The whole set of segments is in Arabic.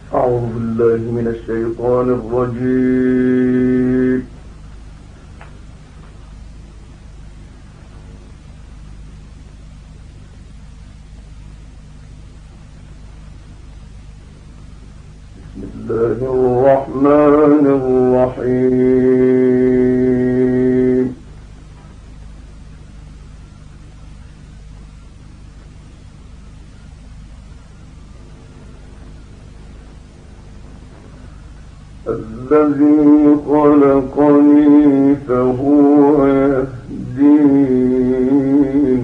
أعوذ بالله من الشيطان الرجيم. بسم الله الرحمن الرحيم. الذي خلقني فهو يهدين.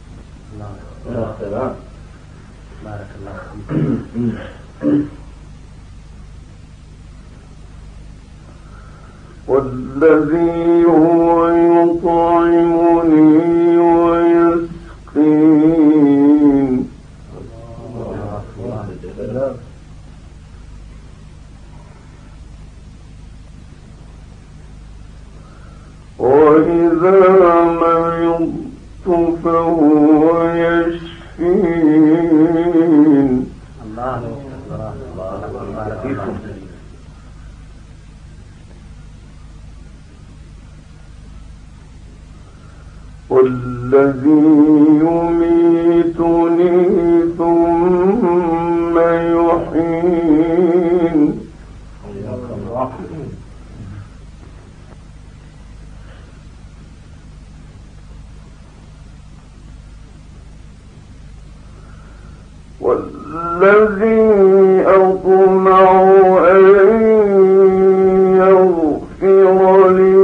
بارك الله والذي هو يطعمني ويسقين. وإذا مرضت فهو يشفين. الله بارك فيكم. والذي يميتني ثم يحيين. والذي أطمع أن يغفر لي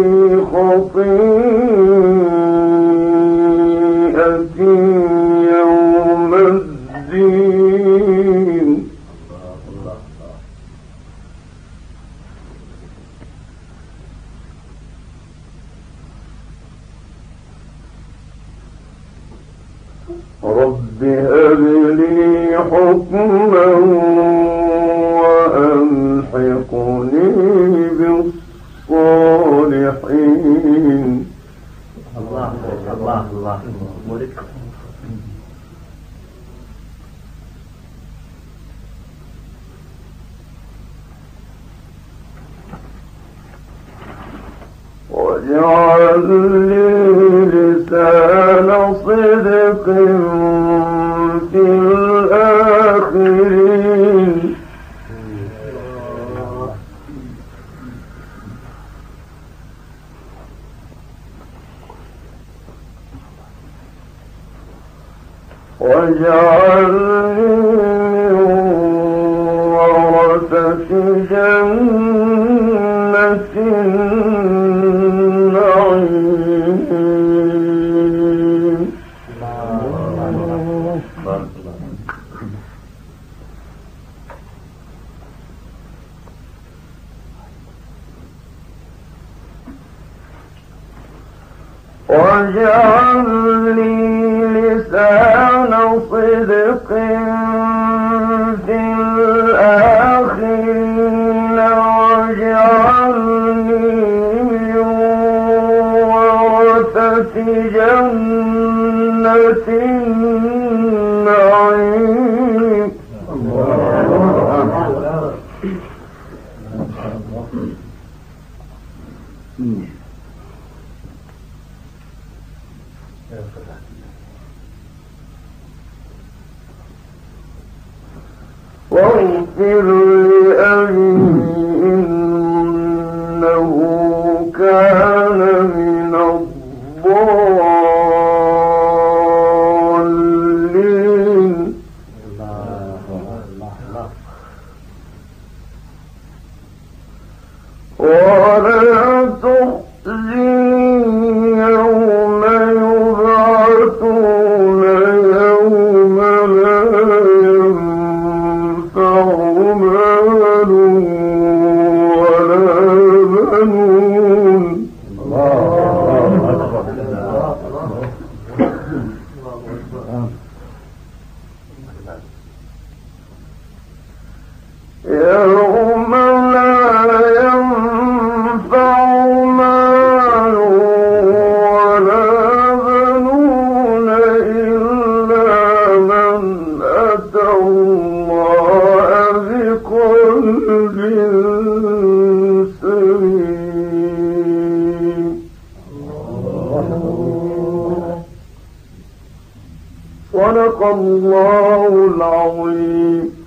خطيئتي يوم الدين. رب هب لي حكما وألحقني بالصالحين. الله مولك. واجعل لي لسان صدق في الآخرين. واجعلني ورثة جنة النعيم. واجعل لي لسان صدق في الآخرين. واجعلني من ورثة جنة النعيم. واغفر لأبي إنه كان من الضالين. ولا تخزني يوم يبعثون يوم لا ينفع مال ولا بنون. يوم لا ينفع مال ولا بنون إلا من أتى الله بقلب صدق الله العظيم.